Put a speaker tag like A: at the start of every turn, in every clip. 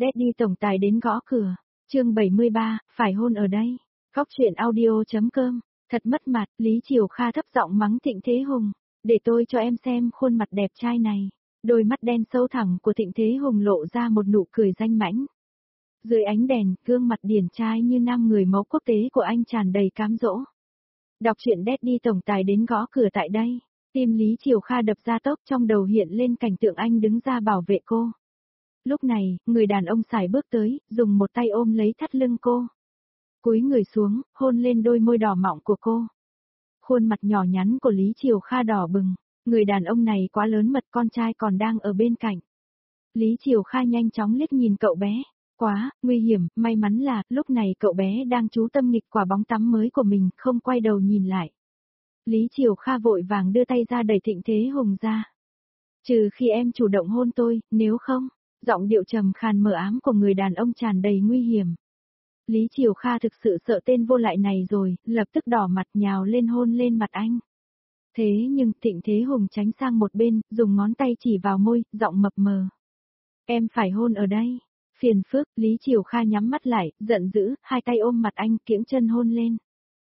A: Daddy tổng tài đến gõ cửa. Chương 73, phải hôn ở đây. Góc truyện audio.com. Thật mất mặt, Lý Triều Kha thấp giọng mắng Thịnh Thế Hùng. Để tôi cho em xem khuôn mặt đẹp trai này. Đôi mắt đen sâu thẳng của Thịnh Thế Hùng lộ ra một nụ cười danh mãnh. Dưới ánh đèn, gương mặt điển trai như nam người mẫu quốc tế của anh tràn đầy cám dỗ. Đọc truyện Daddy tổng tài đến gõ cửa tại đây. Tim Lý Triều Kha đập ra tốc, trong đầu hiện lên cảnh tượng anh đứng ra bảo vệ cô. Lúc này, người đàn ông sải bước tới, dùng một tay ôm lấy thắt lưng cô. Cúi người xuống, hôn lên đôi môi đỏ mọng của cô. Khuôn mặt nhỏ nhắn của Lý Triều Kha đỏ bừng, người đàn ông này quá lớn mật, con trai còn đang ở bên cạnh. Lý Triều Kha nhanh chóng liếc nhìn cậu bé. Quá, nguy hiểm, may mắn là, lúc này cậu bé đang chú tâm nghịch quả bóng tắm mới của mình, không quay đầu nhìn lại. Lý Triều Kha vội vàng đưa tay ra đẩy Thịnh Thế Hùng ra. Trừ khi em chủ động hôn tôi, nếu không, giọng điệu trầm khàn mờ ám của người đàn ông tràn đầy nguy hiểm. Lý Triều Kha thực sự sợ tên vô lại này rồi, lập tức đỏ mặt nhào lên hôn lên mặt anh. Thế nhưng Thịnh Thế Hùng tránh sang một bên, dùng ngón tay chỉ vào môi, giọng mập mờ. Em phải hôn ở đây. Phiền phức, Lý Triều Kha nhắm mắt lại, giận dữ, hai tay ôm mặt anh, kiễng chân hôn lên.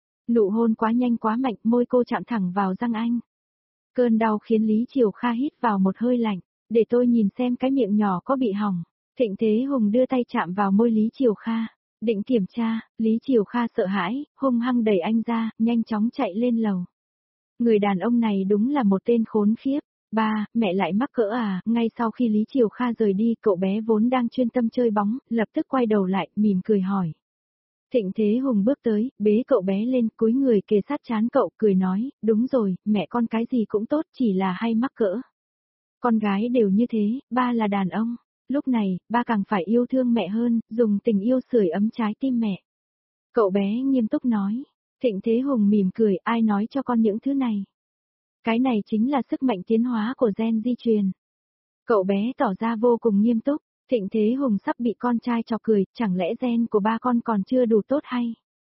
A: Nụ hôn quá nhanh quá mạnh, môi cô chạm thẳng vào răng anh. Cơn đau khiến Lý Triều Kha hít vào một hơi lạnh, để tôi nhìn xem cái miệng nhỏ có bị hỏng. Thịnh Thế Hùng đưa tay chạm vào môi Lý Triều Kha, định kiểm tra, Lý Triều Kha sợ hãi, hung hăng đẩy anh ra, nhanh chóng chạy lên lầu. Người đàn ông này đúng là một tên khốn khiếp. Ba, mẹ lại mắc cỡ à, ngay sau khi Lý Triều Kha rời đi, cậu bé vốn đang chuyên tâm chơi bóng, lập tức quay đầu lại, mỉm cười hỏi. Thịnh Thế Hùng bước tới, bế cậu bé lên, cúi người kề sát trán cậu, cười nói, đúng rồi, mẹ con cái gì cũng tốt, chỉ là hay mắc cỡ. Con gái đều như thế, ba là đàn ông, lúc này, ba càng phải yêu thương mẹ hơn, dùng tình yêu sưởi ấm trái tim mẹ. Cậu bé nghiêm túc nói. Thịnh Thế Hùng mỉm cười, ai nói cho con những thứ này. Cái này chính là sức mạnh tiến hóa của gen di truyền. Cậu bé tỏ ra vô cùng nghiêm túc, Thịnh Thế Hùng sắp bị con trai chọc cười, chẳng lẽ gen của ba con còn chưa đủ tốt hay?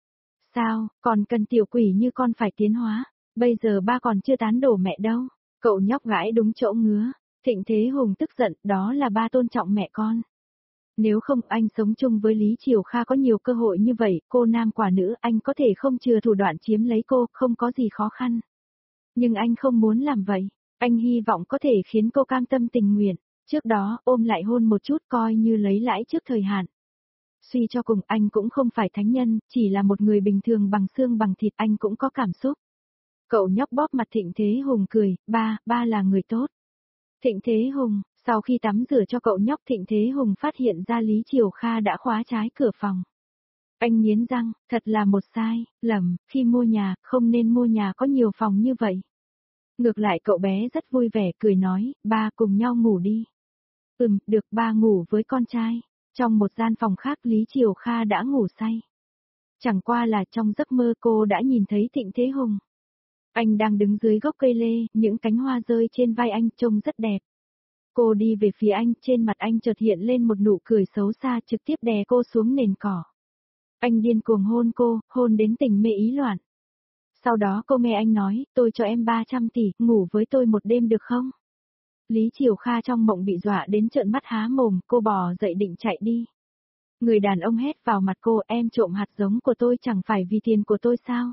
A: Sao, còn cần tiểu quỷ như con phải tiến hóa, bây giờ ba còn chưa tán đổ mẹ đâu. Cậu nhóc gãi đúng chỗ ngứa, Thịnh Thế Hùng tức giận, đó là ba tôn trọng mẹ con. Nếu không anh sống chung với Lý Triều Kha có nhiều cơ hội như vậy, cô nam quả nữ, anh có thể không chừa thủ đoạn chiếm lấy cô, không có gì khó khăn. Nhưng anh không muốn làm vậy, anh hy vọng có thể khiến cô cam tâm tình nguyện, trước đó ôm lại hôn một chút coi như lấy lãi trước thời hạn. Suy cho cùng anh cũng không phải thánh nhân, chỉ là một người bình thường bằng xương bằng thịt, anh cũng có cảm xúc. Cậu nhóc bóp mặt Thịnh Thế Hùng cười, ba là người tốt. Thịnh Thế Hùng, sau khi tắm rửa cho cậu nhóc Thịnh Thế Hùng phát hiện ra Lý Triều Kha đã khóa trái cửa phòng. Anh nghiến răng, thật là một sai, lầm, khi mua nhà, không nên mua nhà có nhiều phòng như vậy. Ngược lại cậu bé rất vui vẻ cười nói, ba cùng nhau ngủ đi. Được, ba ngủ với con trai. Trong một gian phòng khác Lý Triều Kha đã ngủ say. Chẳng qua là trong giấc mơ cô đã nhìn thấy Thịnh Thế Hùng. Anh đang đứng dưới gốc cây lê, những cánh hoa rơi trên vai anh trông rất đẹp. Cô đi về phía anh, trên mặt anh chợt hiện lên một nụ cười xấu xa trực tiếp đè cô xuống nền cỏ. Anh điên cuồng hôn cô, hôn đến tình mê ý loạn. Sau đó cô nghe anh nói, tôi cho em 300 tỷ, ngủ với tôi một đêm được không? Lý Triều Kha trong mộng bị dọa đến trợn mắt há mồm, cô bò dậy định chạy đi. Người đàn ông hét vào mặt cô, em trộm hạt giống của tôi chẳng phải vì tiền của tôi sao?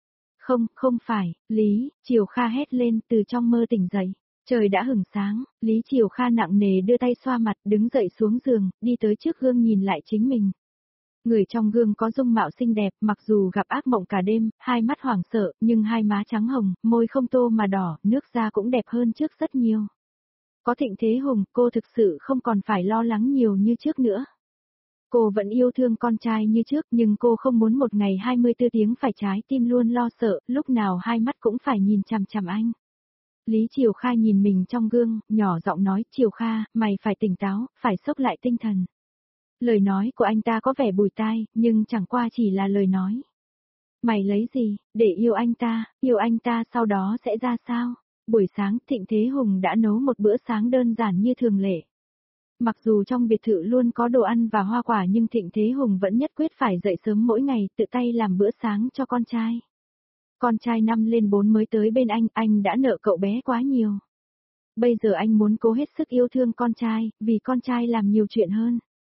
A: Không phải, Lý Triều Kha hét lên từ trong mơ tỉnh dậy. Trời đã hửng sáng, Lý Triều Kha nặng nề đưa tay xoa mặt, đứng dậy xuống giường, đi tới trước gương nhìn lại chính mình. Người trong gương có dung mạo xinh đẹp, mặc dù gặp ác mộng cả đêm, hai mắt hoảng sợ, nhưng hai má trắng hồng, môi không tô mà đỏ, nước da cũng đẹp hơn trước rất nhiều. Có Thịnh Thế Hùng, cô thực sự không còn phải lo lắng nhiều như trước nữa. Cô vẫn yêu thương con trai như trước, nhưng cô không muốn một ngày 24 tiếng phải trái tim luôn lo sợ, lúc nào hai mắt cũng phải nhìn chằm chằm anh. Lý Triều Kha nhìn mình trong gương, nhỏ giọng nói, Triều Kha, mày phải tỉnh táo, phải xốc lại tinh thần. Lời nói của anh ta có vẻ bùi tai, nhưng chẳng qua chỉ là lời nói. Mày lấy gì, để yêu anh ta sau đó sẽ ra sao? Buổi sáng Thịnh Thế Hùng đã nấu một bữa sáng đơn giản như thường lệ. Mặc dù trong biệt thự luôn có đồ ăn và hoa quả nhưng Thịnh Thế Hùng vẫn nhất quyết phải dậy sớm mỗi ngày tự tay làm bữa sáng cho con trai. Con trai 5 lên 4 mới tới bên anh đã nợ cậu bé quá nhiều. Bây giờ anh muốn cố hết sức yêu thương con trai, vì con trai làm nhiều chuyện hơn.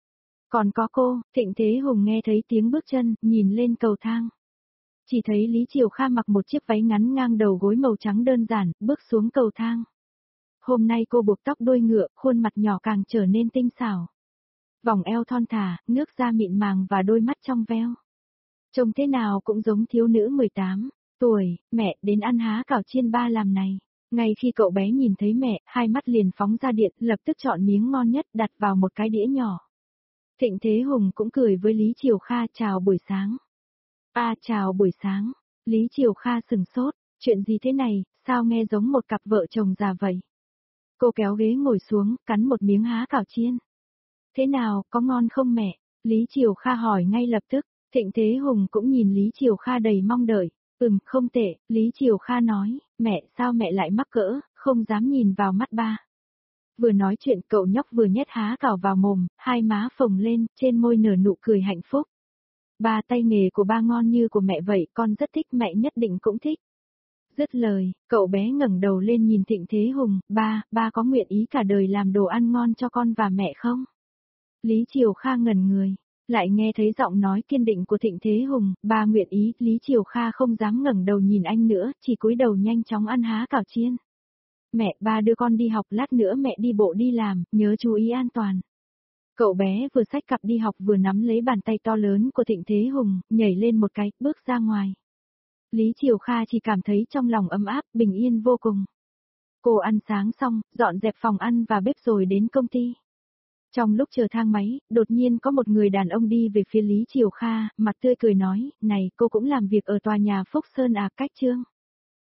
A: Còn có cô, Thịnh Thế Hùng nghe thấy tiếng bước chân, nhìn lên cầu thang. Chỉ thấy Lý Triều Kha mặc một chiếc váy ngắn ngang đầu gối màu trắng đơn giản, bước xuống cầu thang. Hôm nay cô buộc tóc đuôi ngựa, khuôn mặt nhỏ càng trở nên tinh xảo. Vòng eo thon thả, nước da mịn màng và đôi mắt trong veo. Trông thế nào cũng giống thiếu nữ 18 tuổi, mẹ đến ăn há cảo chiên ba làm này. Ngay khi cậu bé nhìn thấy mẹ, hai mắt liền phóng ra điện, lập tức chọn miếng ngon nhất đặt vào một cái đĩa nhỏ. Thịnh Thế Hùng cũng cười với Lý Triều Kha chào buổi sáng. Chào buổi sáng. Lý Triều Kha sừng sốt, chuyện gì thế này, sao nghe giống một cặp vợ chồng già vậy? Cô kéo ghế ngồi xuống, cắn một miếng há cảo chiên. Thế nào, có ngon không mẹ? Lý Triều Kha hỏi ngay lập tức, Thịnh Thế Hùng cũng nhìn Lý Triều Kha đầy mong đợi. Không tệ, Lý Triều Kha nói, mẹ sao mẹ lại mắc cỡ, không dám nhìn vào mắt ba. Vừa nói chuyện cậu nhóc vừa nhét há cảo vào mồm, hai má phồng lên, trên môi nở nụ cười hạnh phúc. Ba tay nghề của ba ngon như của mẹ vậy, con rất thích, mẹ nhất định cũng thích. Dứt lời, cậu bé ngẩng đầu lên nhìn Thịnh Thế Hùng, ba có nguyện ý cả đời làm đồ ăn ngon cho con và mẹ không? Lý Triều Kha ngẩn người, lại nghe thấy giọng nói kiên định của Thịnh Thế Hùng, ba nguyện ý, Lý Triều Kha không dám ngẩng đầu nhìn anh nữa, chỉ cúi đầu nhanh chóng ăn há cảo chiên. Mẹ, ba đưa con đi học, lát nữa mẹ đi bộ đi làm, nhớ chú ý an toàn. Cậu bé vừa xách cặp đi học vừa nắm lấy bàn tay to lớn của Thịnh Thế Hùng, nhảy lên một cái, bước ra ngoài. Lý Triều Kha chỉ cảm thấy trong lòng ấm áp, bình yên vô cùng. Cô ăn sáng xong, dọn dẹp phòng ăn và bếp rồi đến công ty. Trong lúc chờ thang máy, đột nhiên có một người đàn ông đi về phía Lý Triều Kha, mặt tươi cười nói, này, cô cũng làm việc ở tòa nhà Phúc Sơn à, cách Trương?